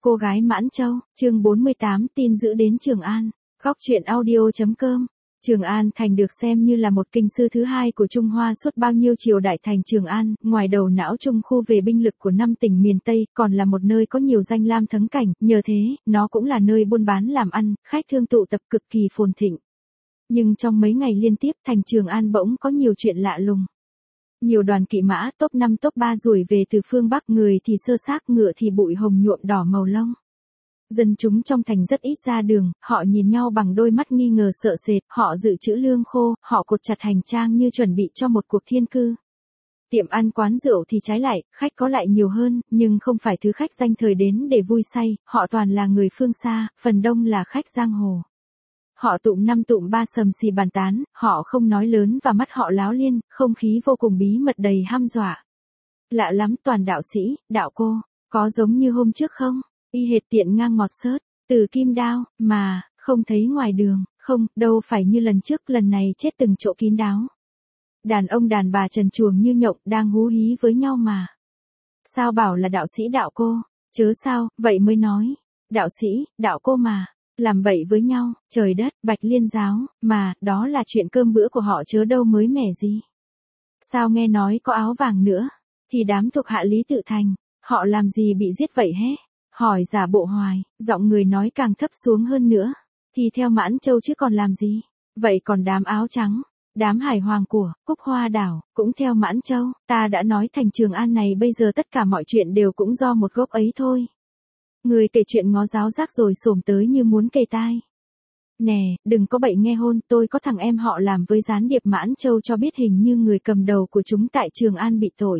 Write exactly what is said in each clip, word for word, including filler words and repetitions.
Cô gái Mãn Châu, chương bốn mươi tám tin dữ đến Trường An. Góc truyện audio chấm com. Trường An thành được xem như là một kinh sư thứ hai của Trung Hoa suốt bao nhiêu triều đại. Thành Trường An, ngoài đầu não trung khu về binh lực của năm tỉnh miền Tây, còn là một nơi có nhiều danh lam thắng cảnh, nhờ thế, nó cũng là nơi buôn bán làm ăn, khách thương tụ tập cực kỳ phồn thịnh. Nhưng trong mấy ngày liên tiếp, thành Trường An bỗng có nhiều chuyện lạ lùng. Nhiều đoàn kỵ mã top năm top ba rủi về từ phương Bắc, người thì sơ xác, ngựa thì bụi hồng nhuộm đỏ màu lông. Dân chúng trong thành rất ít ra đường, họ nhìn nhau bằng đôi mắt nghi ngờ sợ sệt, họ dự trữ lương khô, họ cột chặt hành trang như chuẩn bị cho một cuộc thiên cư. Tiệm ăn quán rượu thì trái lại, khách có lại nhiều hơn, nhưng không phải thứ khách danh thời đến để vui say, họ toàn là người phương xa, phần đông là khách giang hồ. Họ tụm năm tụm ba sầm xì bàn tán, họ không nói lớn và mắt họ láo liên, không khí vô cùng bí mật đầy hăm dọa. Lạ lắm, toàn đạo sĩ, đạo cô, có giống như hôm trước không? Y hệt tiện ngang ngọt xớt, từ kim đao, mà, không thấy ngoài đường, không, đâu phải như lần trước, lần này chết từng chỗ kín đáo. Đàn ông đàn bà trần truồng như nhộng đang hú hí với nhau mà. Sao bảo là đạo sĩ đạo cô, chớ sao, vậy mới nói, đạo sĩ, đạo cô mà. Làm bậy với nhau, trời đất, Bạch Liên giáo, mà, đó là chuyện cơm bữa của họ chớ đâu mới mẻ gì. Sao nghe nói có áo vàng nữa, thì đám thuộc hạ Lý Tự Thành, họ làm gì bị giết vậy hé? Hỏi giả bộ hoài, giọng người nói càng thấp xuống hơn nữa, thì theo Mãn Châu chứ còn làm gì? Vậy còn đám áo trắng, đám hải hoàng của, Cúc Hoa Đảo, cũng theo Mãn Châu, ta đã nói thành Trường An này bây giờ tất cả mọi chuyện đều cũng do một gốc ấy thôi. Người kể chuyện ngó giáo giác rồi xổm tới như muốn kề tai. Nè, đừng có bậy nghe hôn, tôi có thằng em họ làm với gián điệp Mãn Châu cho biết hình như người cầm đầu của chúng tại Trường An bị tội.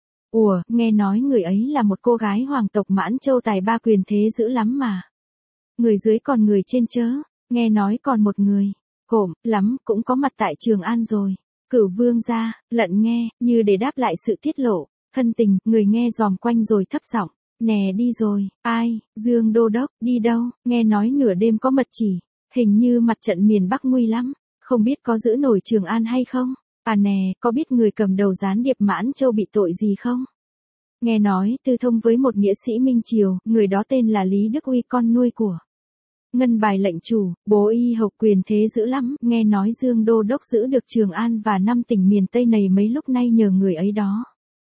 Ủa, nghe nói người ấy là một cô gái hoàng tộc Mãn Châu tài ba quyền thế dữ lắm mà. Người dưới còn người trên chớ, nghe nói còn một người, cộm, lắm, cũng có mặt tại Trường An rồi. Cửu Vương ra, lận nghe, như để đáp lại sự tiết lộ, thân tình, người nghe dòm quanh rồi thấp giọng. Nè đi rồi, ai, Dương Đô Đốc, đi đâu, nghe nói nửa đêm có mật chỉ, hình như mặt trận miền Bắc nguy lắm, không biết có giữ nổi Trường An hay không, à nè, có biết người cầm đầu gián điệp Mãn Châu bị tội gì không? Nghe nói tư thông với một nghĩa sĩ Minh Triều, người đó tên là Lý Đức Uy, con nuôi của Ngân Bài lệnh chủ, bố y hộc quyền thế dữ lắm, nghe nói Dương Đô Đốc giữ được Trường An và năm tỉnh miền Tây này mấy lúc nay nhờ người ấy đó.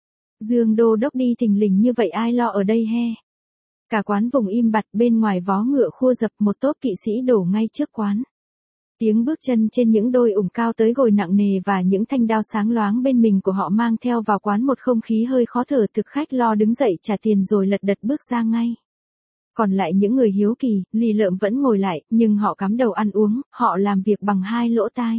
Dương Đô Đốc đi thình lình như vậy ai lo ở đây he? Cả quán vùng im bặt, bên ngoài vó ngựa khua dập, một tốp kỵ sĩ đổ ngay trước quán. Tiếng bước chân trên những đôi ủng cao tới gồi nặng nề và những thanh đao sáng loáng bên mình của họ mang theo vào quán một không khí hơi khó thở. Thực khách lo đứng dậy trả tiền rồi lật đật bước ra ngay. Còn lại những người hiếu kỳ, lì lợm vẫn ngồi lại, nhưng họ cắm đầu ăn uống, họ làm việc bằng hai lỗ tai.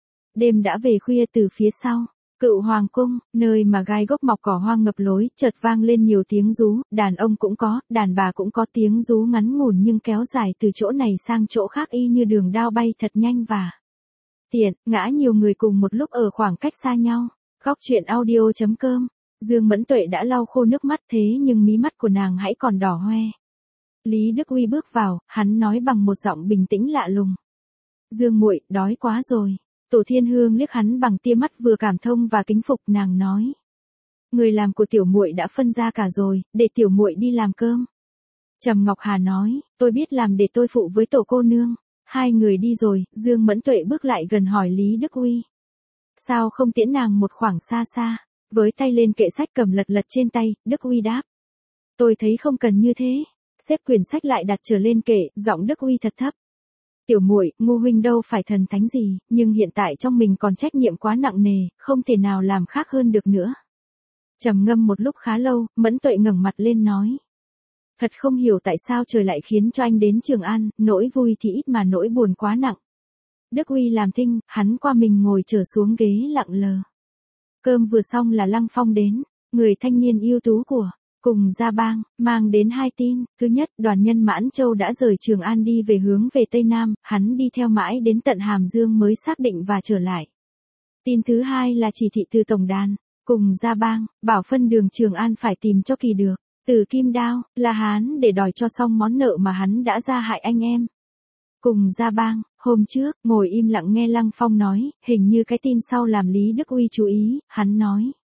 Đêm đã về khuya, từ phía sau Cựu Hoàng cung, nơi mà gai gốc mọc cỏ hoang ngập lối, chợt vang lên nhiều tiếng rú, đàn ông cũng có, đàn bà cũng có, tiếng rú ngắn ngủn nhưng kéo dài từ chỗ này sang chỗ khác y như đường đao bay thật nhanh và tiện, ngã nhiều người cùng một lúc ở khoảng cách xa nhau. Góc truyện audio chấm com. Dương Mẫn Tuệ đã lau khô nước mắt thế nhưng mí mắt của nàng hãy còn đỏ hoe. Lý Đức Uy bước vào, hắn nói bằng một giọng bình tĩnh lạ lùng. Dương muội, đói quá rồi. Tổ Thiên Hương liếc hắn bằng tia mắt vừa cảm thông và kính phục, nàng nói: người làm của tiểu muội đã phân ra cả rồi, để tiểu muội đi làm cơm. Trầm Ngọc Hà nói: tôi biết làm, để tôi phụ với tổ cô nương. Hai người đi rồi, Dương Mẫn Tuệ bước lại gần hỏi Lý Đức Uy: sao không tiễn nàng một khoảng xa xa? Với tay lên kệ sách cầm lật lật trên tay, Đức Uy đáp: tôi thấy không cần như thế. Xếp quyển sách lại đặt trở lên kệ, giọng Đức Uy thật thấp: tiểu muội, Ngô huynh đâu phải thần thánh gì, nhưng hiện tại trong mình còn trách nhiệm quá nặng nề, không thể nào làm khác hơn được nữa. Trầm ngâm một lúc khá lâu, Mẫn Tuệ ngẩng mặt lên nói: thật không hiểu tại sao trời lại khiến cho anh đến Trường An, nỗi vui thì ít mà nỗi buồn quá nặng. Đức Uy làm thinh, hắn qua mình ngồi trở xuống ghế lặng lờ. Cơm vừa xong là Lăng Phong đến, người thanh niên ưu tú của Cùng Gia Bang, mang đến hai tin. Thứ nhất, đoàn nhân Mãn Châu đã rời Trường An đi về hướng về Tây Nam, hắn đi theo mãi đến tận Hàm Dương mới xác định và trở lại. Tin thứ hai là chỉ thị từ Tổng đàn, Cùng Gia Bang, bảo phân đường Trường An phải tìm cho kỳ được, từ Kim Đao, La Hán để đòi cho xong món nợ mà hắn đã ra hại anh em. Cùng Gia Bang, hôm trước, ngồi im lặng nghe Lăng Phong nói, hình như cái tin sau làm Lý Đức Uy chú ý, hắn nói: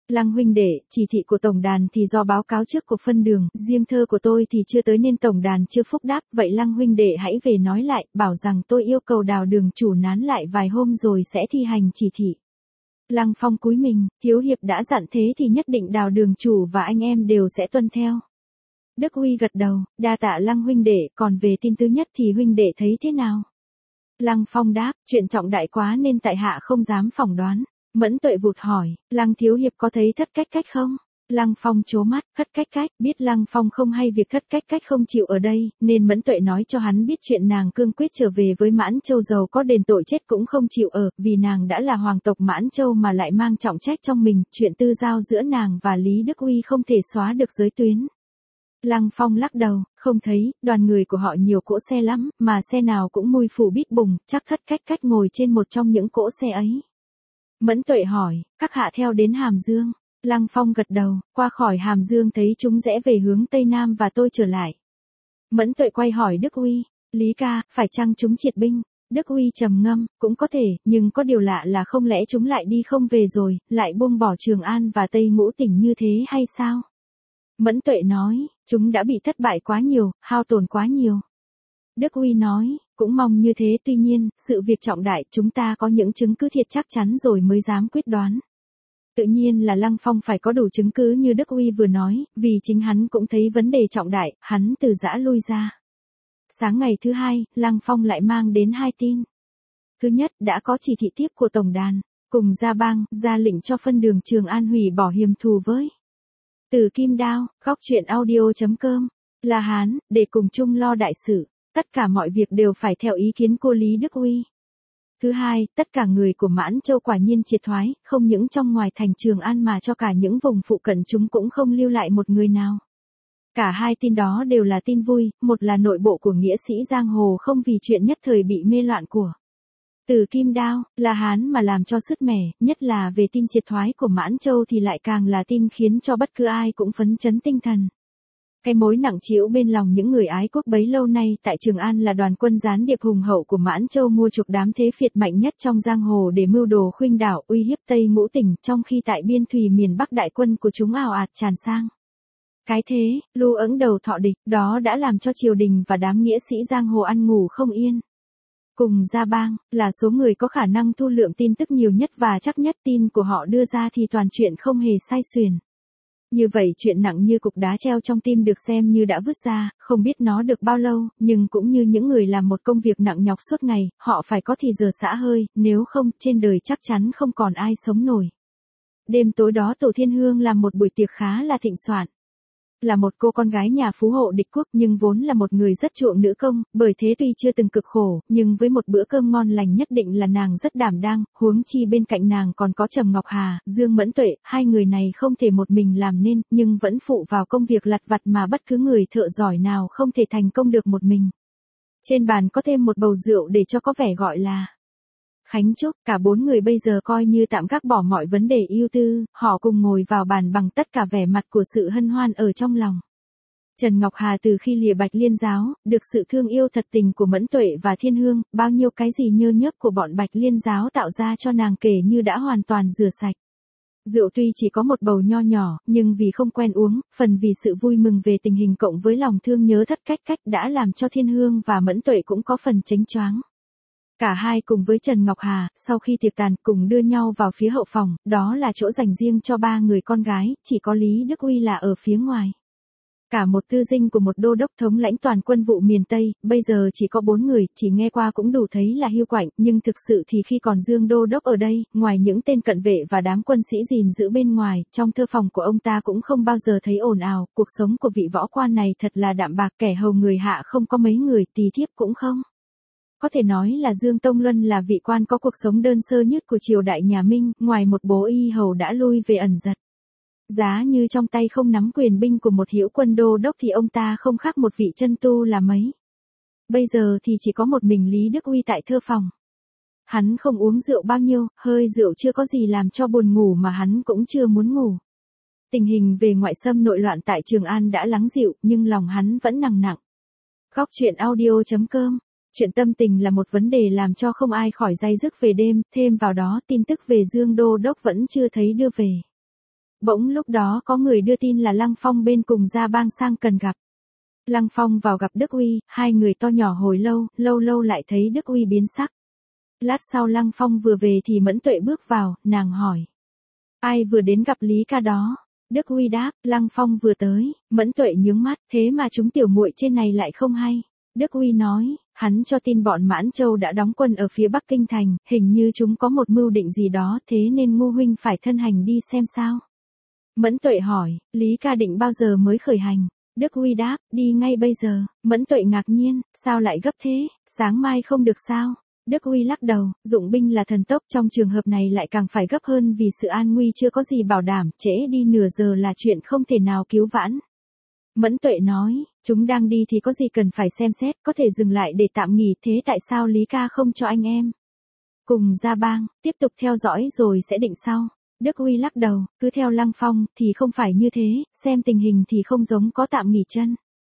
Lăng huynh đệ, chỉ thị của tổng đàn thì do báo cáo trước của phân đường, riêng thơ của tôi thì chưa tới nên tổng đàn chưa phúc đáp, vậy Lăng huynh đệ hãy về nói lại, bảo rằng tôi yêu cầu Đào đường chủ nán lại vài hôm rồi sẽ thi hành chỉ thị. Lăng Phong cúi mình, thiếu hiệp đã dặn thế thì nhất định Đào đường chủ và anh em đều sẽ tuân theo. Đức Huy gật đầu, đa tạ Lăng huynh đệ, còn về tin thứ nhất thì huynh đệ thấy thế nào? Lăng Phong đáp, chuyện trọng đại quá nên tại hạ không dám phỏng đoán. Mẫn Tuệ vụt hỏi, Lăng thiếu hiệp có thấy Thất Cách Cách không? Lăng Phong trố mắt, Thất Cách Cách, biết Lăng Phong không hay việc Thất Cách Cách không chịu ở đây, nên Mẫn Tuệ nói cho hắn biết chuyện nàng cương quyết trở về với Mãn Châu giàu có đền tội chết cũng không chịu ở, vì nàng đã là hoàng tộc Mãn Châu mà lại mang trọng trách trong mình, chuyện tư giao giữa nàng và Lý Đức Uy không thể xóa được giới tuyến. Lăng Phong lắc đầu, không thấy, đoàn người của họ nhiều cỗ xe lắm, mà xe nào cũng mùi phủ bít bùng, chắc Thất Cách Cách ngồi trên một trong những cỗ xe ấy. Mẫn Tuệ hỏi, các hạ theo đến Hàm Dương. Lăng Phong gật đầu, qua khỏi Hàm Dương thấy chúng rẽ về hướng Tây Nam và tôi trở lại. Mẫn Tuệ quay hỏi Đức Uy, Lý ca, phải chăng chúng triệt binh? Đức Uy trầm ngâm, cũng có thể, nhưng có điều lạ là không lẽ chúng lại đi không về rồi, lại buông bỏ Trường An và Tây Ngũ Tỉnh như thế hay sao? Mẫn Tuệ nói, chúng đã bị thất bại quá nhiều, hao tổn quá nhiều. Đức Uy nói, cũng mong như thế, tuy nhiên, sự việc trọng đại, chúng ta có những chứng cứ thiệt chắc chắn rồi mới dám quyết đoán. Tự nhiên là Lăng Phong phải có đủ chứng cứ như Đức Uy vừa nói, vì chính hắn cũng thấy vấn đề trọng đại, hắn từ giã lui ra. Sáng ngày thứ hai, Lăng Phong lại mang đến hai tin. Thứ nhất, đã có chỉ thị tiếp của tổng đàn, cùng Gia Bang, ra lệnh cho phân đường Trường An hủy bỏ hiềm thù với Từ Kim Đao, góc truyện audio chấm com, La Hán, để cùng chung lo đại sự. Tất cả mọi việc đều phải theo ý kiến của Lý Đức Uy. Thứ hai, tất cả người của Mãn Châu quả nhiên triệt thoái, không những trong ngoài thành Trường An mà cho cả những vùng phụ cận chúng cũng không lưu lại một người nào. Cả hai tin đó đều là tin vui, một là nội bộ của nghĩa sĩ giang hồ không vì chuyện nhất thời bị mê loạn của Từ Kim Đao, La Hán mà làm cho sứt mẻ, nhất là về tin triệt thoái của Mãn Châu thì lại càng là tin khiến cho bất cứ ai cũng phấn chấn tinh thần. Cái mối nặng trĩu bên lòng những người ái quốc bấy lâu nay tại Trường An là đoàn quân gián điệp hùng hậu của Mãn Châu mua chuộc đám thế phiệt mạnh nhất trong giang hồ để mưu đồ khuynh đảo uy hiếp Tây Ngũ Tỉnh, trong khi tại biên thùy miền Bắc đại quân của chúng ào ạt tràn sang. Cái thế, lưu ẫng đầu thọ địch, đó đã làm cho triều đình và đám nghĩa sĩ giang hồ ăn ngủ không yên. Cùng Gia Bang, là số người có khả năng thu lượng tin tức nhiều nhất và chắc nhất, tin của họ đưa ra thì toàn chuyện không hề sai xuyền. Như vậy chuyện nặng như cục đá treo trong tim được xem như đã vứt ra, không biết nó được bao lâu, nhưng cũng như những người làm một công việc nặng nhọc suốt ngày, họ phải có thì giờ xả hơi, nếu không, trên đời chắc chắn không còn ai sống nổi. Đêm tối đó Tổ Thiên Hương làm một buổi tiệc khá là thịnh soạn. Là một cô con gái nhà phú hộ địch quốc nhưng vốn là một người rất chuộng nữ công, bởi thế tuy chưa từng cực khổ, nhưng với một bữa cơm ngon lành nhất định là nàng rất đảm đang, huống chi bên cạnh nàng còn có Trầm Ngọc Hà, Dương Mẫn Tuệ, hai người này không thể một mình làm nên, nhưng vẫn phụ vào công việc lặt vặt mà bất cứ người thợ giỏi nào không thể thành công được một mình. Trên bàn có thêm một bầu rượu để cho có vẻ gọi là Khánh Chúc, cả bốn người bây giờ coi như tạm gác bỏ mọi vấn đề ưu tư, họ cùng ngồi vào bàn bằng tất cả vẻ mặt của sự hân hoan ở trong lòng. Trần Ngọc Hà từ khi lìa Bạch Liên giáo, được sự thương yêu thật tình của Mẫn Tuệ và Thiên Hương, bao nhiêu cái gì nhơ nhớp của bọn Bạch Liên giáo tạo ra cho nàng kể như đã hoàn toàn rửa sạch. Rượu tuy chỉ có một bầu nho nhỏ, nhưng vì không quen uống, phần vì sự vui mừng về tình hình cộng với lòng thương nhớ Thất Cách Cách đã làm cho Thiên Hương và Mẫn Tuệ cũng có phần chánh choáng. Cả hai cùng với Trần Ngọc Hà, sau khi tiệc tàn, cùng đưa nhau vào phía hậu phòng, đó là chỗ dành riêng cho ba người con gái, chỉ có Lý Đức Uy là ở phía ngoài. Cả một tư dinh của một đô đốc thống lãnh toàn quân vụ miền Tây, bây giờ chỉ có bốn người, chỉ nghe qua cũng đủ thấy là hiu quạnh, nhưng thực sự thì khi còn Dương đô đốc ở đây, ngoài những tên cận vệ và đám quân sĩ gìn giữ bên ngoài, trong thơ phòng của ông ta cũng không bao giờ thấy ồn ào, cuộc sống của vị võ quan này thật là đạm bạc, kẻ hầu người hạ không có mấy người, tỳ thiếp cũng không. Có thể nói là Dương Tông Luân là vị quan có cuộc sống đơn sơ nhất của triều đại nhà Minh, ngoài một bố y hầu đã lui về ẩn giật. Giá như trong tay không nắm quyền binh của một hữu quân đô đốc thì ông ta không khác một vị chân tu là mấy. Bây giờ thì chỉ có một mình Lý Đức Uy tại thơ phòng. Hắn không uống rượu bao nhiêu, hơi rượu chưa có gì làm cho buồn ngủ mà hắn cũng chưa muốn ngủ. Tình hình về ngoại xâm nội loạn tại Trường An đã lắng dịu, nhưng lòng hắn vẫn nặng nặng. Góc truyện audio chấm com. Chuyện tâm tình là một vấn đề làm cho không ai khỏi day dứt về đêm, thêm vào đó tin tức về Dương đô đốc vẫn chưa thấy đưa về. Bỗng lúc đó có người đưa tin là Lăng Phong bên cùng Gia Bang sang cần gặp. Lăng Phong vào gặp Đức Uy, hai người to nhỏ hồi lâu, lâu lâu lại thấy Đức Uy biến sắc. Lát sau Lăng Phong vừa về thì Mẫn Tuệ bước vào, nàng hỏi. Ai vừa đến gặp Lý ca đó? Đức Uy đáp, Lăng Phong vừa tới. Mẫn Tuệ nhướng mắt, thế mà chúng tiểu muội trên này lại không hay. Đức Uy nói, hắn cho tin bọn Mãn Châu đã đóng quân ở phía Bắc Kinh thành, hình như chúng có một mưu định gì đó, thế nên Ngô huynh phải thân hành đi xem sao. Mẫn Tuệ hỏi, Lý ca định bao giờ mới khởi hành? Đức Uy đáp, đi ngay bây giờ. Mẫn Tuệ ngạc nhiên, sao lại gấp thế, sáng mai không được sao? Đức Uy lắc đầu, dụng binh là thần tốc, trong trường hợp này lại càng phải gấp hơn vì sự an nguy chưa có gì bảo đảm, trễ đi nửa giờ là chuyện không thể nào cứu vãn. Mẫn Tuệ nói, chúng đang đi thì có gì cần phải xem xét, có thể dừng lại để tạm nghỉ, thế tại sao Lý ca không cho anh em cùng Gia Bang, tiếp tục theo dõi rồi sẽ định sau. Đức Uy lắc đầu, cứ theo Lăng Phong thì không phải như thế, xem tình hình thì không giống có tạm nghỉ chân.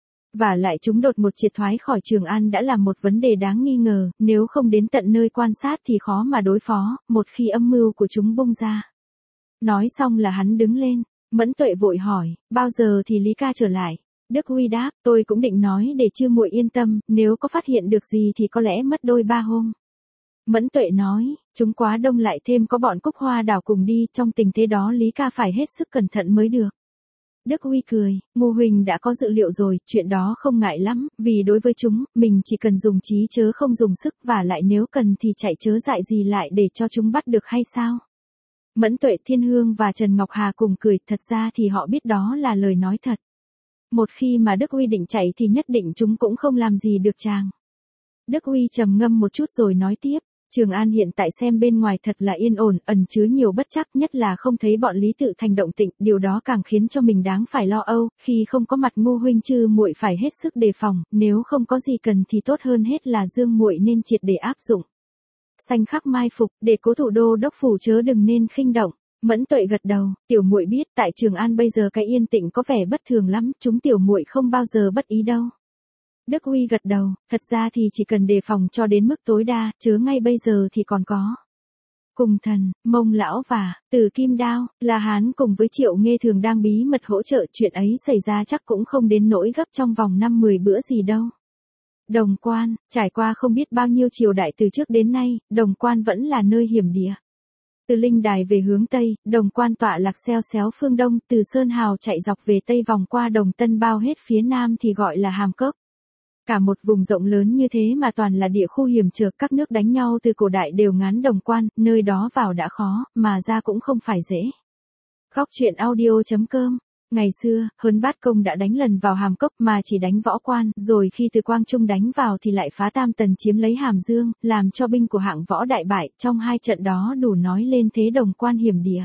Và lại chúng đột một triệt thoái khỏi Trường An đã là một vấn đề đáng nghi ngờ, nếu không đến tận nơi quan sát thì khó mà đối phó, một khi âm mưu của chúng bung ra. Nói xong là hắn đứng lên, Mẫn Tuệ vội hỏi, bao giờ thì Lý ca trở lại? Đức Uy đáp, tôi cũng định nói để Chư muội yên tâm, nếu có phát hiện được gì thì có lẽ mất đôi ba hôm. Mẫn Tuệ nói, chúng quá đông lại thêm có bọn Cúc Hoa Đảo cùng đi, trong tình thế đó Lý ca phải hết sức cẩn thận mới được. Đức Uy cười, Ngô huynh đã có dự liệu rồi, chuyện đó không ngại lắm, vì đối với chúng, mình chỉ cần dùng trí chớ không dùng sức, và lại nếu cần thì chạy chớ dại gì lại để cho chúng bắt được hay sao? Mẫn Tuệ, Thiên Hương và Trần Ngọc Hà cùng cười, thật ra thì họ biết đó là lời nói thật. Một khi mà Đức Uy định chạy thì nhất định chúng cũng không làm gì được chàng. Đức Uy trầm ngâm một chút rồi nói tiếp. Trường An hiện tại xem bên ngoài thật là yên ổn, ẩn chứa nhiều bất trắc, nhất là không thấy bọn Lý Tự Thành động tĩnh, điều đó càng khiến cho mình đáng phải lo âu, khi không có mặt Ngô huynh Chư muội phải hết sức đề phòng, nếu không có gì cần thì tốt hơn hết là Dương muội nên triệt để áp dụng xanh khắc mai phục, để cố thủ đô đốc phủ chớ đừng nên khinh động. Mẫn Tuệ gật đầu, tiểu muội biết, tại Trường An bây giờ cái yên tĩnh có vẻ bất thường lắm, chúng tiểu muội không bao giờ bất ý đâu. Đức Uy gật đầu, thật ra thì chỉ cần đề phòng cho đến mức tối đa, chớ ngay bây giờ thì còn có. Cùng Thần, Mông Lão và Từ Kim Đao, La Hán cùng với Triệu Nghê thường đang bí mật hỗ trợ, chuyện ấy xảy ra chắc cũng không đến nỗi gấp trong vòng năm mười bữa gì đâu. Đồng Quan, trải qua không biết bao nhiêu triều đại từ trước đến nay, Đồng Quan vẫn là nơi hiểm địa. Từ Linh Đài về hướng Tây, Đồng Quan tọa lạc xeo xéo phương Đông, từ Sơn Hào chạy dọc về Tây vòng qua Đồng Tân bao hết phía Nam thì gọi là Hàm Cốc. Cả một vùng rộng lớn như thế mà toàn là địa khu hiểm trở, các nước đánh nhau từ cổ đại đều ngán Đồng Quan, nơi đó vào đã khó, mà ra cũng không phải dễ. Góc truyện audio chấm com. Ngày xưa, Hớn Bát Công đã đánh lần vào Hàm Cốc mà chỉ đánh Võ Quan, rồi khi từ Quang Trung đánh vào thì lại phá Tam Tần chiếm lấy Hàm Dương, làm cho binh của hạng Võ đại bại, trong hai trận đó đủ nói lên thế Đồng Quan hiểm địa.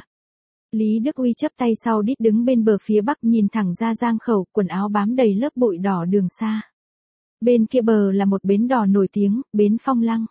Lý Đức Uy chắp tay sau đít đứng bên bờ phía bắc nhìn thẳng ra giang khẩu, quần áo bám đầy lớp bụi đỏ đường xa. Bên kia bờ là một bến đò nổi tiếng, bến Phong Lăng.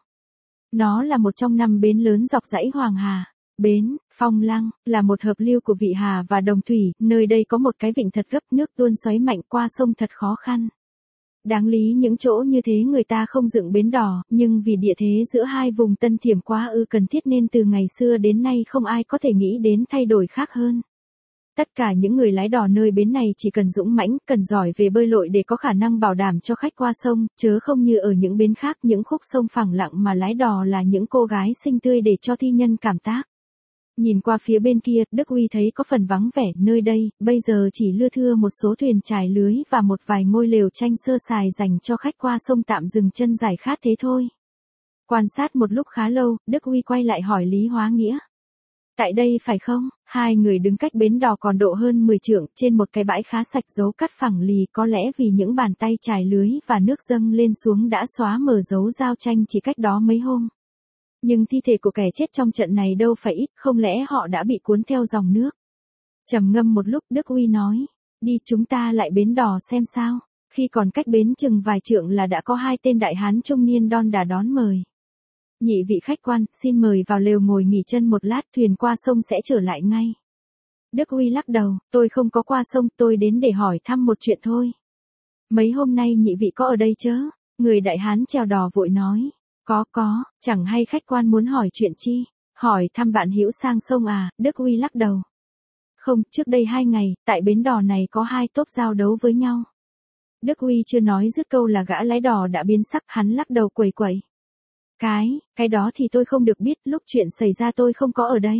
Nó là một trong năm bến lớn dọc dãy Hoàng Hà. Bến Phong Lăng là một hợp lưu của Vị Hà và Đồng Thủy, nơi đây có một cái vịnh thật gấp, nước tuôn xoáy mạnh qua sông thật khó khăn. Đáng lý những chỗ như thế người ta không dựng bến đò, nhưng vì địa thế giữa hai vùng Tân Thiểm quá ư cần thiết nên từ ngày xưa đến nay không ai có thể nghĩ đến thay đổi khác hơn. Tất cả những người lái đò nơi bến này chỉ cần dũng mãnh, cần giỏi về bơi lội để có khả năng bảo đảm cho khách qua sông, chớ không như ở những bến khác, những khúc sông phẳng lặng mà lái đò là những cô gái xinh tươi để cho thi nhân cảm tác. Nhìn qua phía bên kia, Đức Uy thấy có phần vắng vẻ, nơi đây, bây giờ chỉ lưa thưa một số thuyền trải lưới và một vài ngôi lều tranh sơ sài dành cho khách qua sông tạm dừng chân giải khát thế thôi. Quan sát một lúc khá lâu, Đức Uy quay lại hỏi Lý Hóa Nghĩa. Tại đây phải không? Hai người đứng cách bến đò còn độ hơn mười trượng, trên một cái bãi khá sạch dấu cắt phẳng lì, có lẽ vì những bàn tay trải lưới và nước dâng lên xuống đã xóa mờ dấu giao tranh chỉ cách đó mấy hôm. Nhưng thi thể của kẻ chết trong trận này đâu phải ít, không lẽ họ đã bị cuốn theo dòng nước. Trầm ngâm một lúc, Đức Uy nói, đi chúng ta lại bến đò xem sao. Khi còn cách bến chừng vài trượng là đã có hai tên đại hán trung niên đon đả đón mời. Nhị vị khách quan, xin mời vào lều ngồi nghỉ chân một lát, thuyền qua sông sẽ trở lại ngay. Đức Uy lắc đầu, tôi không có qua sông, tôi đến để hỏi thăm một chuyện thôi. Mấy hôm nay nhị vị có ở đây chớ? Người đại hán chèo đò vội nói. Có có, chẳng hay khách quan muốn hỏi chuyện chi? Hỏi thăm bạn hữu sang sông à? Đức Uy lắc đầu. Không, trước đây hai ngày, tại bến đò này có hai tốp giao đấu với nhau. Đức Huy chưa nói dứt câu là gã lái đò đã biến sắc, hắn lắc đầu quẩy quẩy. Cái, cái đó thì tôi không được biết, lúc chuyện xảy ra tôi không có ở đây.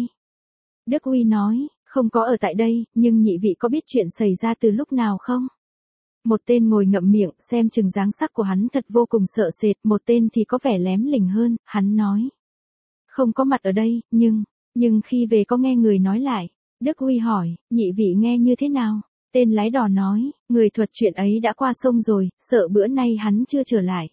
Đức Huy nói, không có ở tại đây, nhưng nhị vị có biết chuyện xảy ra từ lúc nào không? Một tên ngồi ngậm miệng, xem chừng dáng sắc của hắn thật vô cùng sợ sệt, một tên thì có vẻ lém lỉnh hơn, hắn nói. Không có mặt ở đây, nhưng, nhưng khi về có nghe người nói lại. Đức Huy hỏi, nhị vị nghe như thế nào? Tên lái đò nói, người thuật chuyện ấy đã qua sông rồi, sợ bữa nay hắn chưa trở lại.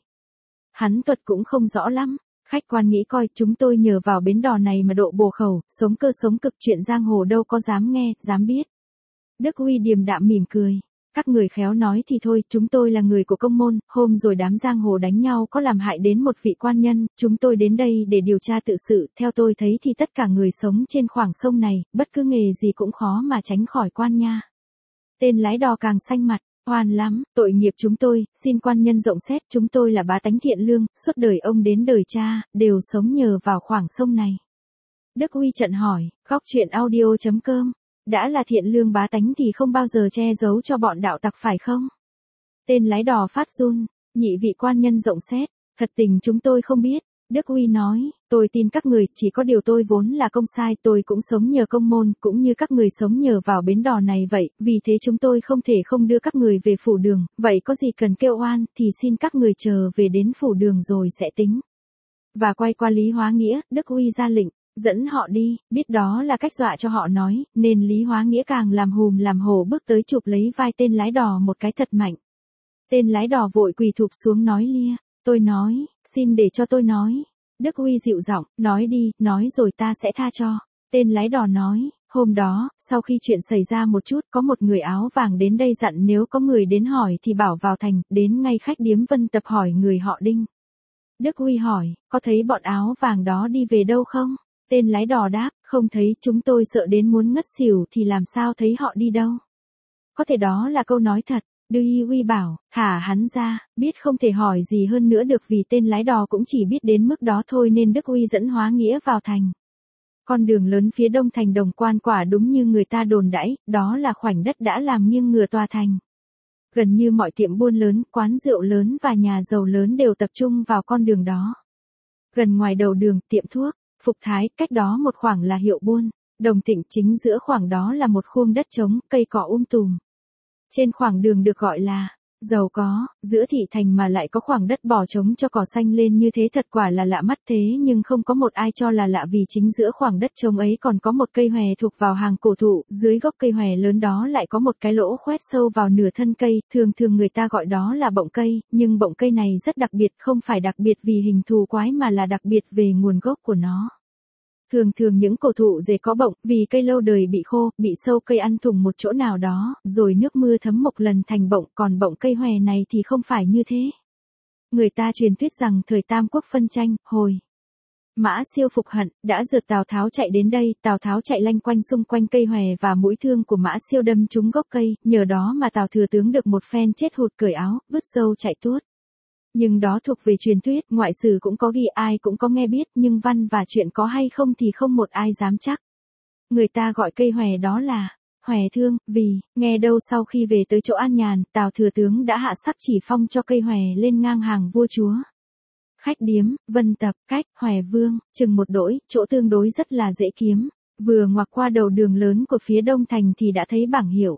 Hắn thuật cũng không rõ lắm. Khách quan nghĩ coi, chúng tôi nhờ vào bến đò này mà độ bồ khẩu, sống cơ sống cực, chuyện giang hồ đâu có dám nghe, dám biết. Đức Huy điềm đạm mỉm cười. Các người khéo nói thì thôi, chúng tôi là người của công môn, hôm rồi đám giang hồ đánh nhau có làm hại đến một vị quan nhân, chúng tôi đến đây để điều tra tự sự, theo tôi thấy thì tất cả người sống trên khoảng sông này, bất cứ nghề gì cũng khó mà tránh khỏi quan nha. Tên lái đò càng xanh mặt, oan lắm, tội nghiệp chúng tôi, xin quan nhân rộng xét, chúng tôi là bá tánh thiện lương, suốt đời ông đến đời cha, đều sống nhờ vào khoảng sông này. Đức Huy trận hỏi, góc chuyện audio chấm com. Đã là thiện lương bá tánh thì không bao giờ che giấu cho bọn đạo tặc phải không? Tên lái đò phát run, nhị vị quan nhân rộng xét, thật tình chúng tôi không biết. Đức Huy nói, tôi tin các người, chỉ có điều tôi vốn là công sai, tôi cũng sống nhờ công môn, cũng như các người sống nhờ vào bến đò này vậy, vì thế chúng tôi không thể không đưa các người về phủ đường, vậy có gì cần kêu oan, thì xin các người chờ về đến phủ đường rồi sẽ tính. Và quay qua Lý Hóa Nghĩa, Đức Huy ra lệnh. Dẫn họ đi, biết đó là cách dọa cho họ nói, nên Lý Hóa Nghĩa càng làm hùm làm hổ bước tới chụp lấy vai tên lái đò một cái thật mạnh. Tên lái đò vội quỳ thụp xuống nói lia, tôi nói, xin để cho tôi nói. Đức Huy dịu giọng, nói đi, nói rồi ta sẽ tha cho. Tên lái đò nói, hôm đó, sau khi chuyện xảy ra một chút, có một người áo vàng đến đây dặn nếu có người đến hỏi thì bảo vào thành, đến ngay khách điếm Vân Tập hỏi người họ Đinh. Đức Huy hỏi, có thấy bọn áo vàng đó đi về đâu không? Tên lái đò đáp, không thấy, chúng tôi sợ đến muốn ngất xỉu thì làm sao thấy họ đi đâu. Có thể đó là câu nói thật. Đức Huy bảo, thả hắn ra, biết không thể hỏi gì hơn nữa được vì tên lái đò cũng chỉ biết đến mức đó thôi nên Đức Huy dẫn Hóa Nghĩa vào thành. Con đường lớn phía đông thành Đồng Quan quả đúng như người ta đồn đãi, đó là khoảnh đất đã làm nghiêng ngửa tòa thành. Gần như mọi tiệm buôn lớn, quán rượu lớn và nhà giàu lớn đều tập trung vào con đường đó. Gần ngoài đầu đường, tiệm thuốc, Phục Thái, cách đó một khoảng là hiệu buôn, Đồng Thịnh, chính giữa khoảng đó là một khuôn đất trống, cây cỏ um tùm. Trên khoảng đường được gọi là giàu có, giữa thị thành mà lại có khoảng đất bỏ trống cho cỏ xanh lên như thế thật quả là lạ mắt thế nhưng không có một ai cho là lạ vì chính giữa khoảng đất trống ấy còn có một cây hòe thuộc vào hàng cổ thụ, dưới gốc cây hòe lớn đó lại có một cái lỗ khoét sâu vào nửa thân cây, thường thường người ta gọi đó là bọng cây, nhưng bọng cây này rất đặc biệt, không phải đặc biệt vì hình thù quái mà là đặc biệt về nguồn gốc của nó. Thường thường những cổ thụ rễ có bọng, vì cây lâu đời bị khô, bị sâu cây ăn thủng một chỗ nào đó, rồi nước mưa thấm mộc lần thành bọng, còn bọng cây hòe này thì không phải như thế. Người ta truyền thuyết rằng thời Tam Quốc phân tranh, hồi Mã Siêu phục hận, đã rượt Tào Tháo chạy đến đây, Tào Tháo chạy lanh quanh xung quanh cây hòe và mũi thương của Mã Siêu đâm trúng gốc cây, nhờ đó mà Tào Thừa Tướng được một phen chết hụt cởi áo, vứt râu chạy tuốt. Nhưng đó thuộc về truyền thuyết, ngoại sử cũng có ghi ai cũng có nghe biết, nhưng văn và chuyện có hay không thì không một ai dám chắc. Người ta gọi cây hòe đó là hòe thương, vì, nghe đâu sau khi về tới chỗ an nhàn, Tào Thừa Tướng đã hạ sắc chỉ phong cho cây hòe lên ngang hàng vua chúa. Khách điếm, Vân Tập, cách, hòe vương, chừng một đỗi, chỗ tương đối rất là dễ kiếm. Vừa ngoặt qua đầu đường lớn của phía đông thành thì đã thấy bảng hiệu.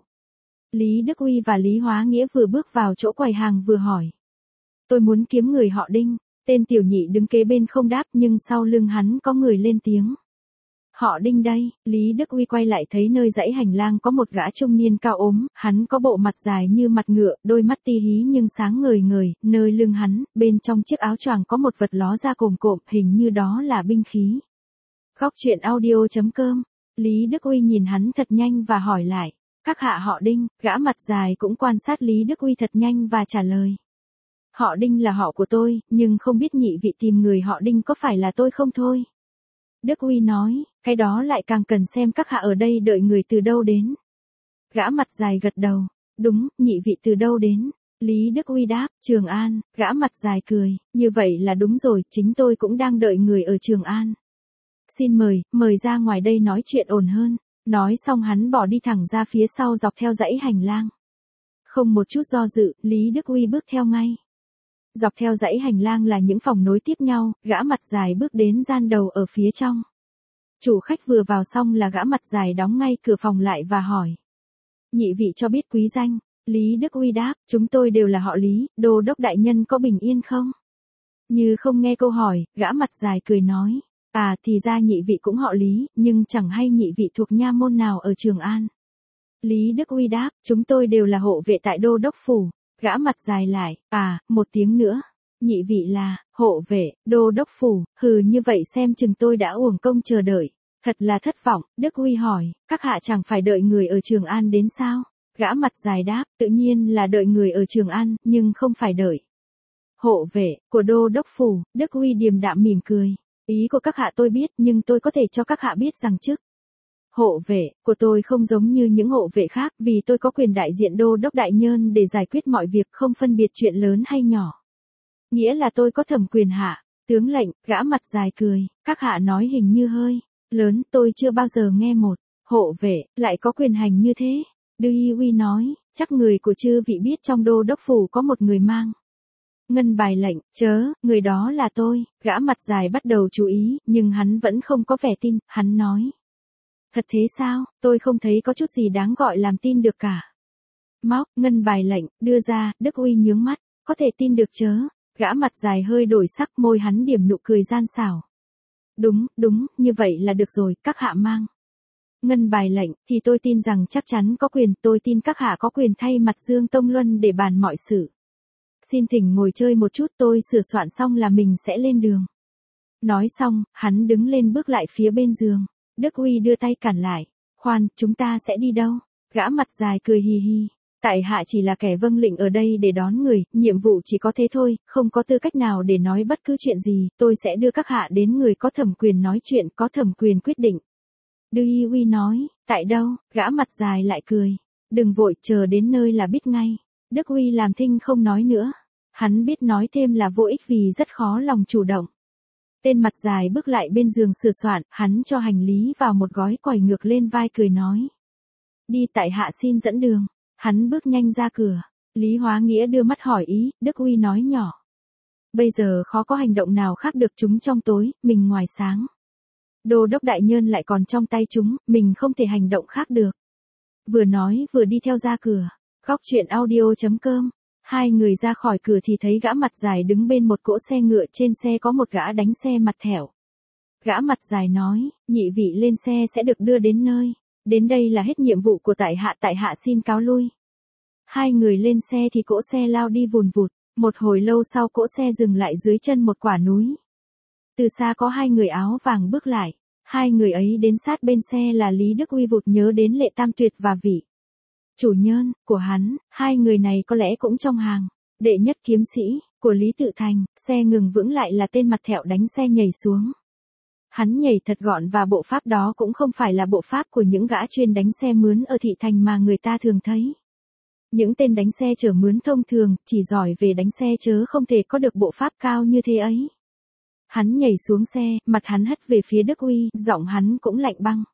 Lý Đức Huy và Lý Hóa Nghĩa vừa bước vào chỗ quầy hàng vừa hỏi. Tôi muốn kiếm người họ Đinh. Tên tiểu nhị đứng kế bên không đáp nhưng sau lưng hắn có người lên tiếng. Họ Đinh đây. Lý Đức Huy quay lại thấy nơi dãy hành lang có một gã trung niên cao ốm, hắn có bộ mặt dài như mặt ngựa, đôi mắt ti hí nhưng sáng ngời ngời, nơi lưng hắn, bên trong chiếc áo choàng có một vật ló ra cồm cộm, hình như đó là binh khí. Góc chuyện audio chấm com. Lý Đức Huy nhìn hắn thật nhanh và hỏi lại. Các hạ họ Đinh, gã mặt dài cũng quan sát Lý Đức Huy thật nhanh và trả lời. Họ Đinh là họ của tôi, nhưng không biết nhị vị tìm người họ Đinh có phải là tôi không thôi. Đức Huy nói, cái đó lại càng cần xem các hạ ở đây đợi người từ đâu đến. Gã mặt dài gật đầu, đúng, nhị vị từ đâu đến. Lý Đức Huy đáp, Trường An, gã mặt dài cười, như vậy là đúng rồi, chính tôi cũng đang đợi người ở Trường An. Xin mời, mời ra ngoài đây nói chuyện ổn hơn. Nói xong hắn bỏ đi thẳng ra phía sau dọc theo dãy hành lang. Không một chút do dự, Lý Đức Uy bước theo ngay. Dọc theo dãy hành lang là những phòng nối tiếp nhau, gã mặt dài bước đến gian đầu ở phía trong. Chủ khách vừa vào xong là gã mặt dài đóng ngay cửa phòng lại và hỏi. Nhị vị cho biết quý danh. Lý Đức Uy đáp, chúng tôi đều là họ Lý, đô đốc đại nhân có bình yên không? Như không nghe câu hỏi, gã mặt dài cười nói. À thì ra nhị vị cũng họ Lý, nhưng chẳng hay nhị vị thuộc nha môn nào ở Trường An. Lý Đức Uy đáp, chúng tôi đều là hộ vệ tại đô đốc phủ. Gã mặt dài lại, à, một tiếng nữa. Nhị vị là, hộ vệ, đô đốc phủ, hừ như vậy xem chừng tôi đã uổng công chờ đợi. Thật là thất vọng, Đức Uy hỏi, các hạ chẳng phải đợi người ở Trường An đến sao? Gã mặt dài đáp, tự nhiên là đợi người ở Trường An, nhưng không phải đợi. Hộ vệ, của đô đốc phủ, Đức Uy điềm đạm mỉm cười. Ý của các hạ tôi biết, nhưng tôi có thể cho các hạ biết rằng chức. Hộ vệ, của tôi không giống như những hộ vệ khác, vì tôi có quyền đại diện đô đốc đại nhân để giải quyết mọi việc không phân biệt chuyện lớn hay nhỏ. Nghĩa là tôi có thẩm quyền hạ. Tướng lệnh, gã mặt dài cười, các hạ nói hình như hơi lớn, tôi chưa bao giờ nghe một hộ vệ lại có quyền hành như thế. Đư Uy nói, chắc người của chư vị biết trong đô đốc phủ có một người mang ngân bài lệnh, chớ, người đó là tôi. Gã mặt dài bắt đầu chú ý, nhưng hắn vẫn không có vẻ tin, hắn nói. Thật thế sao, tôi không thấy có chút gì đáng gọi làm tin được cả. Móc, ngân bài lệnh, đưa ra, Đức Uy nhướng mắt, có thể tin được chớ. Gã mặt dài hơi đổi sắc, môi hắn điểm nụ cười gian xảo. Đúng, đúng, như vậy là được rồi, các hạ mang ngân bài lệnh, thì tôi tin rằng chắc chắn có quyền, tôi tin các hạ có quyền thay mặt Dương Tông Luân để bàn mọi sự. Xin thỉnh ngồi chơi một chút, tôi sửa soạn xong là mình sẽ lên đường. Nói xong, hắn đứng lên bước lại phía bên giường. Đức Uy đưa tay cản lại. Khoan, chúng ta sẽ đi đâu? Gã mặt dài cười hì hì. Tại hạ chỉ là kẻ vâng lệnh ở đây để đón người, nhiệm vụ chỉ có thế thôi, không có tư cách nào để nói bất cứ chuyện gì, tôi sẽ đưa các hạ đến người có thẩm quyền nói chuyện, có thẩm quyền quyết định. Đư Uy nói, tại đâu? Gã mặt dài lại cười. Đừng vội, chờ đến nơi là biết ngay. Đức Uy làm thinh không nói nữa. Hắn biết nói thêm là vô ích vì rất khó lòng chủ động. Tên mặt dài bước lại bên giường sửa soạn, hắn cho hành lý vào một gói quải ngược lên vai cười nói. Đi, tại hạ xin dẫn đường. Hắn bước nhanh ra cửa. Lý Hóa Nghĩa đưa mắt hỏi ý, Đức Uy nói nhỏ. Bây giờ khó có hành động nào khác được, chúng trong tối, mình ngoài sáng. Đô đốc đại nhân lại còn trong tay chúng, mình không thể hành động khác được. Vừa nói vừa đi theo ra cửa. Góc truyện audio chấm com. Hai người ra khỏi cửa thì thấy gã mặt dài đứng bên một cỗ xe ngựa, trên xe có một gã đánh xe mặt thẻo. Gã mặt dài nói, nhị vị lên xe sẽ được đưa đến nơi. Đến đây là hết nhiệm vụ của tại hạ, tại hạ xin cáo lui. Hai người lên xe thì cỗ xe lao đi vùn vụt. Một hồi lâu sau cỗ xe dừng lại dưới chân một quả núi. Từ xa có hai người áo vàng bước lại. Hai người ấy đến sát bên xe là Lý Đức Uy vụt nhớ đến Lệ Tam Tuyệt và vị chủ nhân của hắn. Hai người này có lẽ cũng trong hàng đệ nhất kiếm sĩ của Lý Tự Thành. Xe ngừng vững lại là tên mặt thẹo đánh xe nhảy xuống. Hắn nhảy thật gọn và bộ pháp đó cũng không phải là bộ pháp của những gã chuyên đánh xe mướn ở thị thành mà người ta thường thấy. Những tên đánh xe chở mướn thông thường chỉ giỏi về đánh xe chớ không thể có được bộ pháp cao như thế ấy. Hắn nhảy xuống xe, mặt hắn hất về phía Đức Uy, giọng hắn cũng lạnh băng.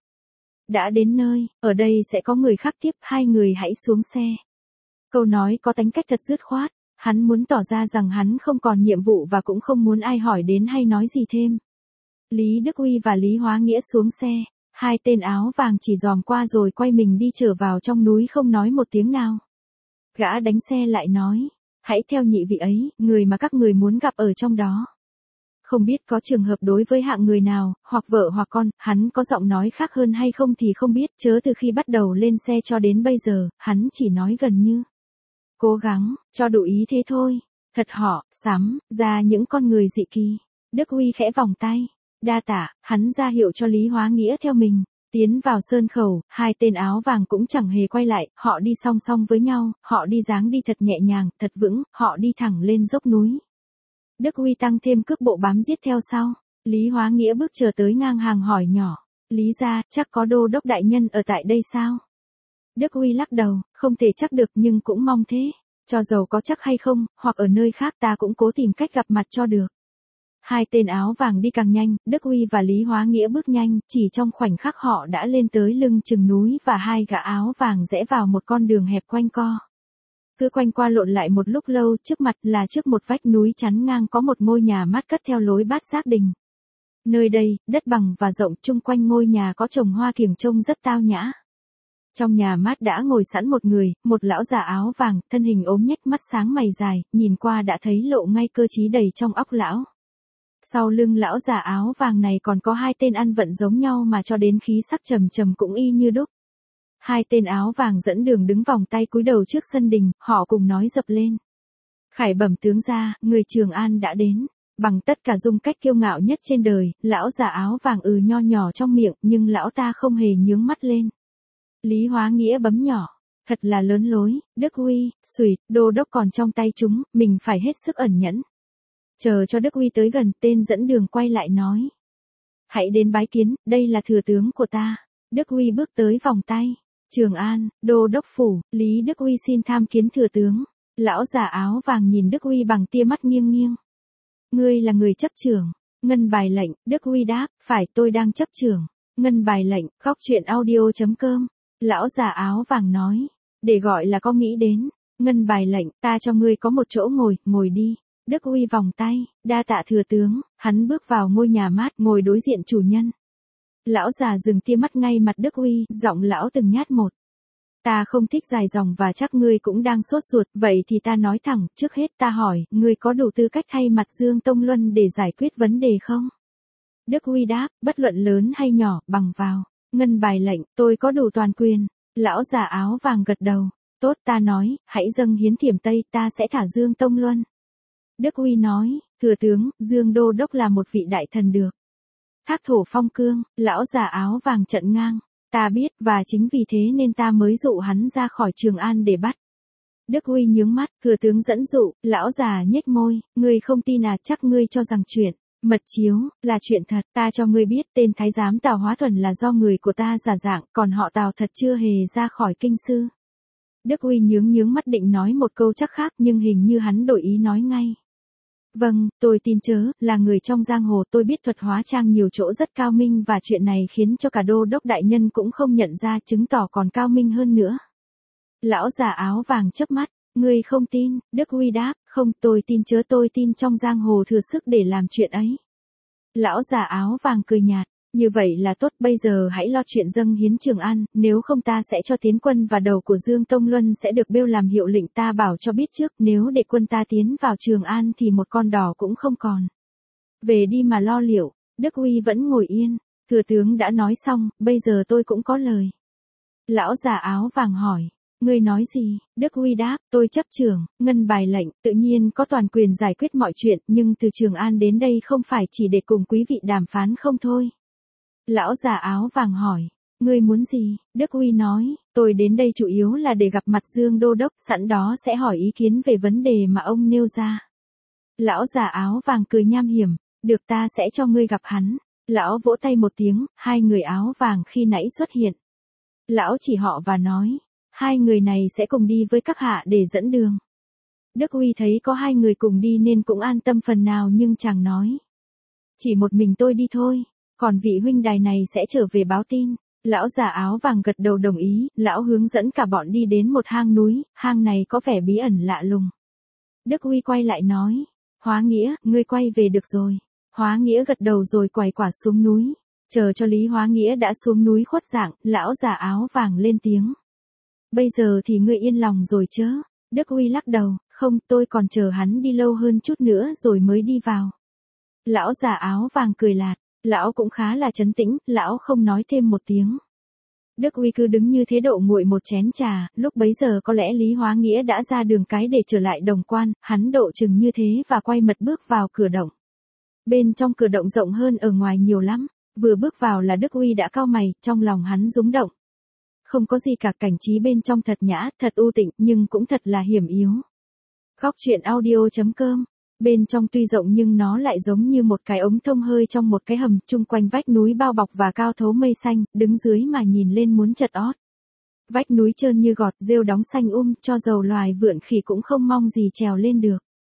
Đã đến nơi, ở đây sẽ có người khác tiếp, hai người hãy xuống xe. Câu nói có tính cách thật dứt khoát, hắn muốn tỏ ra rằng hắn không còn nhiệm vụ và cũng không muốn ai hỏi đến hay nói gì thêm. Lý Đức Uy và Lý Hóa Nghĩa xuống xe, hai tên áo vàng chỉ dòm qua rồi quay mình đi trở vào trong núi không nói một tiếng nào. Gã đánh xe lại nói, hãy theo nhị vị ấy, người mà các người muốn gặp ở trong đó. Không biết có trường hợp đối với hạng người nào, hoặc vợ hoặc con, hắn có giọng nói khác hơn hay không thì không biết, chớ từ khi bắt đầu lên xe cho đến bây giờ, hắn chỉ nói gần như cố gắng, cho đủ ý thế thôi. Thật họ, sắm, ra những con người dị kỳ. Đức Uy khẽ vòng tay. Đa tạ, hắn ra hiệu cho Lý Hóa Nghĩa theo mình. Tiến vào sơn khẩu, hai tên áo vàng cũng chẳng hề quay lại, họ đi song song với nhau, họ đi dáng đi thật nhẹ nhàng, thật vững, họ đi thẳng lên dốc núi. Đức Uy tăng thêm cước bộ bám giết theo sau. Lý Hóa Nghĩa bước chờ tới ngang hàng hỏi nhỏ. Lý gia, chắc có đô đốc đại nhân ở tại đây sao? Đức Uy lắc đầu, không thể chắc được nhưng cũng mong thế. Cho dầu có chắc hay không, hoặc ở nơi khác ta cũng cố tìm cách gặp mặt cho được. Hai tên áo vàng đi càng nhanh, Đức Huy và Lý Hóa Nghĩa bước nhanh, chỉ trong khoảnh khắc họ đã lên tới lưng chừng núi và hai gã áo vàng rẽ vào một con đường hẹp quanh co. Cứ quanh qua lộn lại một lúc lâu, trước mặt là trước một vách núi chắn ngang có một ngôi nhà mát cất theo lối bát giác đình. Nơi đây, đất bằng và rộng, chung quanh ngôi nhà có trồng hoa kiểng trông rất tao nhã. Trong nhà mát đã ngồi sẵn một người, một lão già áo vàng, thân hình ốm nhách, mắt sáng mày dài, nhìn qua đã thấy lộ ngay cơ trí đầy trong óc lão. Sau lưng lão già áo vàng này còn có hai tên ăn vận giống nhau mà cho đến khí sắc trầm trầm cũng y như đúc. Hai tên áo vàng dẫn đường đứng vòng tay cúi đầu trước sân đình, họ cùng nói dập lên. Khải bẩm tướng gia, người Trường An đã đến. Bằng tất cả dung cách kiêu ngạo nhất trên đời, lão già áo vàng ừ nho nhỏ trong miệng, nhưng lão ta không hề nhướng mắt lên. Lý Hóa Nghĩa bấm nhỏ. Thật là lớn lối, Đức Huy, xùyt, đô đốc còn trong tay chúng, mình phải hết sức ẩn nhẫn. Chờ cho Đức Huy tới gần, tên dẫn đường quay lại nói. Hãy đến bái kiến, đây là thừa tướng của ta. Đức Huy bước tới vòng tay. Trường An, đô đốc phủ, Lý Đức Huy xin tham kiến thừa tướng. Lão già áo vàng nhìn Đức Huy bằng tia mắt nghiêng nghiêng. Ngươi là người chấp trưởng. Ngân bài lệnh, Đức Huy đáp, phải tôi đang chấp trưởng. Ngân bài lệnh, góc truyện audio chấm com. Lão già áo vàng nói. Để gọi là có nghĩ đến. Ngân bài lệnh, ta cho ngươi có một chỗ ngồi, ngồi đi. Đức Huy vòng tay, đa tạ thừa tướng, hắn bước vào ngôi nhà mát, ngồi đối diện chủ nhân. Lão già dừng tia mắt ngay mặt Đức Huy, giọng lão từng nhát một. Ta không thích dài dòng và chắc ngươi cũng đang sốt ruột, vậy thì ta nói thẳng, trước hết ta hỏi, ngươi có đủ tư cách thay mặt Dương Tông Luân để giải quyết vấn đề không? Đức Huy đáp, bất luận lớn hay nhỏ, bằng vào. Ngân bài lệnh, tôi có đủ toàn quyền. Lão già áo vàng gật đầu. Tốt, ta nói, hãy dâng hiến Thiểm Tây, ta sẽ thả Dương Tông Luân. Đức Huy nói, thừa tướng, Dương Đô Đốc là một vị đại thần được. Thác thổ phong cương, lão già áo vàng trận ngang. Ta biết, và chính vì thế nên ta mới dụ hắn ra khỏi Trường An để bắt. Đức Huy nhướng mắt, thừa tướng dẫn dụ, lão già nhếch môi, ngươi không tin à, chắc ngươi cho rằng chuyện mật chiếu là chuyện thật, ta cho ngươi biết, tên thái giám Tào Hóa Thuần là do người của ta giả dạng, còn họ Tào thật chưa hề ra khỏi kinh sư. Đức Huy nhướng nhướng mắt định nói một câu chắc khác, nhưng hình như hắn đổi ý nói ngay. Vâng, tôi tin chớ, là người trong giang hồ, tôi biết thuật hóa trang nhiều chỗ rất cao minh và chuyện này khiến cho cả đô đốc đại nhân cũng không nhận ra, chứng tỏ còn cao minh hơn nữa. Lão già áo vàng chớp mắt, ngươi không tin, Đức Huy đáp, không, tôi tin chớ, tôi tin trong giang hồ thừa sức để làm chuyện ấy. Lão già áo vàng cười nhạt, như vậy là tốt, bây giờ hãy lo chuyện dâng hiến Trường An, nếu không ta sẽ cho tiến quân và đầu của Dương Tông Luân sẽ được bêu làm hiệu lệnh, ta bảo cho biết trước, nếu để quân ta tiến vào Trường An thì một con đỏ cũng không còn. Về đi mà lo liệu, Đức Huy vẫn ngồi yên, thừa tướng đã nói xong, bây giờ tôi cũng có lời. Lão già áo vàng hỏi, ngươi nói gì? Đức Huy đáp, tôi chấp trưởng, ngân bài lệnh, tự nhiên có toàn quyền giải quyết mọi chuyện, nhưng từ Trường An đến đây không phải chỉ để cùng quý vị đàm phán không thôi. Lão già áo vàng hỏi, ngươi muốn gì? Đức Huy nói, tôi đến đây chủ yếu là để gặp mặt Dương Đô Đốc, sẵn đó sẽ hỏi ý kiến về vấn đề mà ông nêu ra. Lão già áo vàng cười nham hiểm, được, ta sẽ cho ngươi gặp hắn. Lão vỗ tay một tiếng, hai người áo vàng khi nãy xuất hiện. Lão chỉ họ và nói, hai người này sẽ cùng đi với các hạ để dẫn đường. Đức Huy thấy có hai người cùng đi nên cũng an tâm phần nào, nhưng chàng nói, chỉ một mình tôi đi thôi. Còn vị huynh đài này sẽ trở về báo tin. Lão già áo vàng gật đầu đồng ý, lão hướng dẫn cả bọn đi đến một hang núi, hang này có vẻ bí ẩn lạ lùng. Đức Huy quay lại nói, Hóa Nghĩa, ngươi quay về được rồi. Hóa Nghĩa gật đầu rồi quay quả xuống núi. Chờ cho Lý Hóa Nghĩa đã xuống núi khuất dạng, lão già áo vàng lên tiếng. Bây giờ thì ngươi yên lòng rồi chớ? Đức Huy lắc đầu, không, tôi còn chờ hắn đi lâu hơn chút nữa rồi mới đi vào. Lão già áo vàng cười lạt. Lão cũng khá là trấn tĩnh, lão không nói thêm một tiếng. Đức Huy cứ đứng như thế độ nguội một chén trà, lúc bấy giờ có lẽ Lý Hóa Nghĩa đã ra đường cái để trở lại Đồng Quan, hắn độ chừng như thế và quay mật bước vào cửa động. Bên trong cửa động rộng hơn ở ngoài nhiều lắm, vừa bước vào là Đức Huy đã cau mày, trong lòng hắn rúng động. Không có gì cả, cảnh trí bên trong thật nhã, thật u tịnh, nhưng cũng thật là hiểm yếu. Góc truyện audio chấm com. Bên trong tuy rộng nhưng nó lại giống như một cái ống thông hơi trong một cái hầm, chung quanh vách núi bao bọc và cao thấu mây xanh, đứng dưới mà nhìn lên muốn chật ót. Vách núi trơn như gọt, rêu đóng xanh um, cho dầu loài vượn khỉ cũng không mong gì trèo lên được.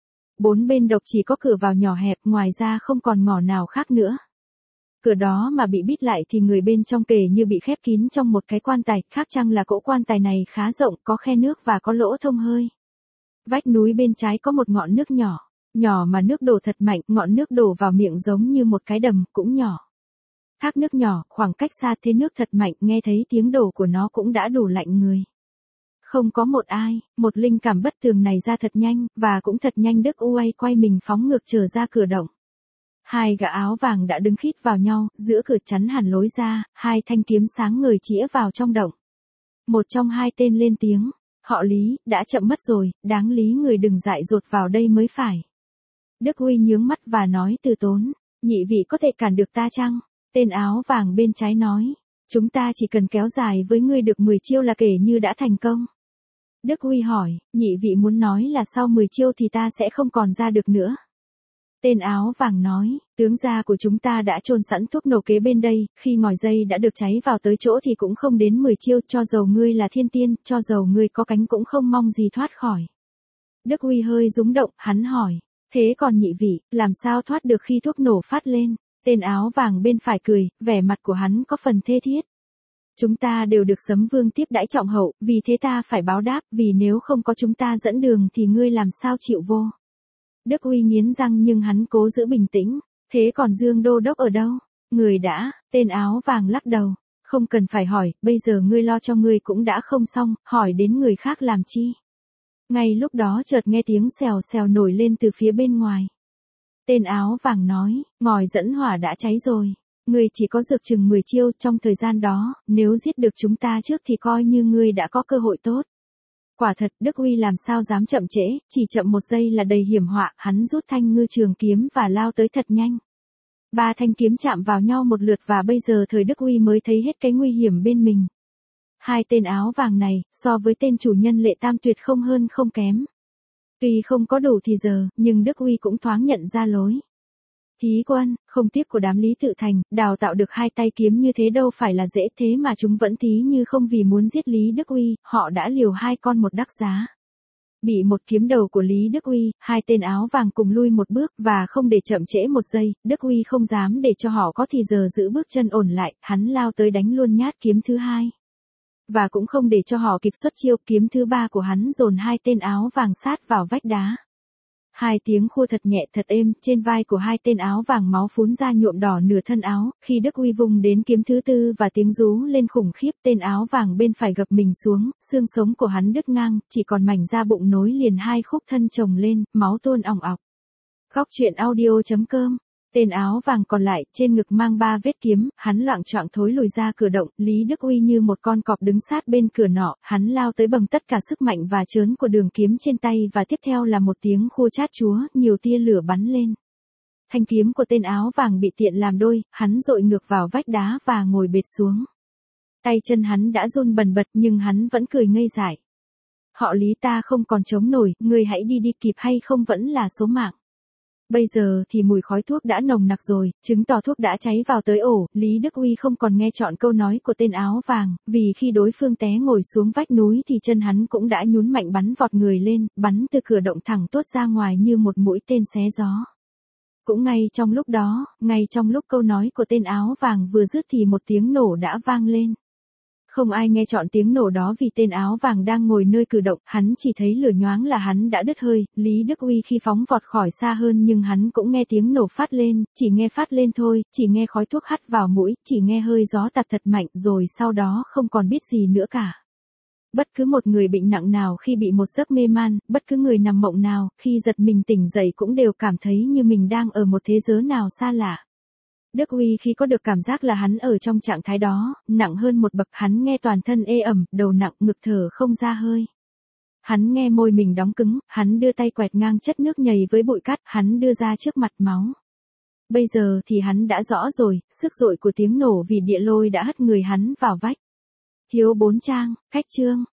bốn bên độc chỉ có cửa vào nhỏ hẹp, ngoài ra không còn ngõ nào khác nữa. Cửa đó mà bị bít lại thì người bên trong kể như bị khép kín trong một cái quan tài, khác chăng là cỗ quan tài này khá rộng, có khe nước và có lỗ thông hơi. Vách núi bên trái có một ngọn nước nhỏ, nhỏ mà nước đổ thật mạnh, ngọn nước đổ vào miệng giống như một cái đầm, cũng nhỏ. Thác nước nhỏ, khoảng cách xa thế nước thật mạnh, nghe thấy tiếng đổ của nó cũng đã đủ lạnh người. Không có một ai, một linh cảm bất thường này ra thật nhanh, và cũng thật nhanh Đức Uy quay mình phóng ngược trở ra cửa động. Hai gã áo vàng đã đứng khít vào nhau, giữa cửa chắn hẳn lối ra, hai thanh kiếm sáng ngời chĩa vào trong động. Một trong hai tên lên tiếng, họ Lý, đã chậm mất rồi, đáng lý người đừng dại dột vào đây mới phải. Đức Uy nhướng mắt và nói từ tốn, nhị vị có thể cản được ta chăng? Tên áo vàng bên trái nói, chúng ta chỉ cần kéo dài với ngươi được mười chiêu là kể như đã thành công. Đức Uy hỏi, nhị vị muốn nói là sau mười chiêu thì ta sẽ không còn ra được nữa. Tên áo vàng nói, tướng gia của chúng ta đã chôn sẵn thuốc nổ kế bên đây, khi ngòi dây đã được cháy vào tới chỗ thì cũng không đến mười chiêu, cho dầu ngươi là thiên tiên, cho dầu ngươi có cánh cũng không mong gì thoát khỏi. Đức Uy hơi rúng động, hắn hỏi, thế còn nhị vị, làm sao thoát được khi thuốc nổ phát lên? Tên áo vàng bên phải cười, vẻ mặt của hắn có phần thê thiết. Chúng ta đều được Sấm Vương tiếp đãi trọng hậu, vì thế ta phải báo đáp, vì nếu không có chúng ta dẫn đường thì ngươi làm sao chịu vô. Đức Uy nghiến răng nhưng hắn cố giữ bình tĩnh, thế còn Dương Đô Đốc ở đâu? Người đã, tên áo vàng lắc đầu, không cần phải hỏi, bây giờ ngươi lo cho ngươi cũng đã không xong, hỏi đến người khác làm chi. Ngay lúc đó chợt nghe tiếng xèo xèo nổi lên từ phía bên ngoài. Tên áo vàng nói, ngòi dẫn hỏa đã cháy rồi. Ngươi chỉ có dược chừng mười chiêu, trong thời gian đó, nếu giết được chúng ta trước thì coi như ngươi đã có cơ hội tốt. Quả thật, Đức Uy làm sao dám chậm trễ, chỉ chậm một giây là đầy hiểm họa, hắn rút thanh ngư trường kiếm và lao tới thật nhanh. Ba thanh kiếm chạm vào nhau một lượt và bây giờ thời Đức Uy mới thấy hết cái nguy hiểm bên mình. Hai tên áo vàng này, so với tên chủ nhân Lệ Tam Tuyệt không hơn không kém. Tuy không có đủ thì giờ, nhưng Đức Uy cũng thoáng nhận ra lối. Thí quân, không tiếc của đám Lý Tự Thành, đào tạo được hai tay kiếm như thế đâu phải là dễ, thế mà chúng vẫn thí như không, vì muốn giết Lý Đức Uy, họ đã liều hai con một đắc giá. Bị một kiếm đầu của Lý Đức Uy, hai tên áo vàng cùng lui một bước, và không để chậm trễ một giây, Đức Uy không dám để cho họ có thì giờ giữ bước chân ổn lại, hắn lao tới đánh luôn nhát kiếm thứ hai. Và cũng không để cho họ kịp xuất chiêu, kiếm thứ ba của hắn dồn hai tên áo vàng sát vào vách đá. Hai tiếng khua thật nhẹ thật êm, trên vai của hai tên áo vàng máu phún ra nhuộm đỏ nửa thân áo, khi Đức Uy vùng đến kiếm thứ tư và tiếng rú lên khủng khiếp, tên áo vàng bên phải gập mình xuống, xương sống của hắn đứt ngang, chỉ còn mảnh da bụng nối liền hai khúc thân chồng lên, máu tuôn ỏng ọc. Góc truyện audio chấm com. Tên áo vàng còn lại, trên ngực mang ba vết kiếm, hắn loạng choạng thối lùi ra cửa động, Lý Đức Uy như một con cọp đứng sát bên cửa nọ, hắn lao tới bằng tất cả sức mạnh và chớn của đường kiếm trên tay và tiếp theo là một tiếng khua chát chúa, nhiều tia lửa bắn lên. Thanh kiếm của tên áo vàng bị tiện làm đôi, hắn dội ngược vào vách đá và ngồi bệt xuống. Tay chân hắn đã run bần bật nhưng hắn vẫn cười ngây dại. Họ Lý, ta không còn chống nổi, người hãy đi đi, kịp hay không vẫn là số mạng. Bây giờ thì mùi khói thuốc đã nồng nặc rồi, chứng tỏ thuốc đã cháy vào tới ổ, Lý Đức Uy không còn nghe trọn câu nói của tên áo vàng, vì khi đối phương té ngồi xuống vách núi thì chân hắn cũng đã nhún mạnh bắn vọt người lên, bắn từ cửa động thẳng tuốt ra ngoài như một mũi tên xé gió. Cũng ngay trong lúc đó, ngay trong lúc câu nói của tên áo vàng vừa dứt thì một tiếng nổ đã vang lên. Không ai nghe trọn tiếng nổ đó vì tên áo vàng đang ngồi nơi cử động, hắn chỉ thấy lửa nhoáng là hắn đã đứt hơi, Lý Đức Uy khi phóng vọt khỏi xa hơn nhưng hắn cũng nghe tiếng nổ phát lên, chỉ nghe phát lên thôi, chỉ nghe khói thuốc hắt vào mũi, chỉ nghe hơi gió tạt thật mạnh rồi sau đó không còn biết gì nữa cả. Bất cứ một người bệnh nặng nào khi bị một giấc mê man, bất cứ người nằm mộng nào, khi giật mình tỉnh dậy cũng đều cảm thấy như mình đang ở một thế giới nào xa lạ. Đức Uy khi có được cảm giác là hắn ở trong trạng thái đó, nặng hơn một bậc, hắn nghe toàn thân ê ẩm, đầu nặng, ngực thở không ra hơi. Hắn nghe môi mình đóng cứng, hắn đưa tay quẹt ngang chất nước nhầy với bụi cát, hắn đưa ra trước mặt máu. Bây giờ thì hắn đã rõ rồi, sức dội của tiếng nổ vì địa lôi đã hất người hắn vào vách. Thiếu bốn trang, cách chương.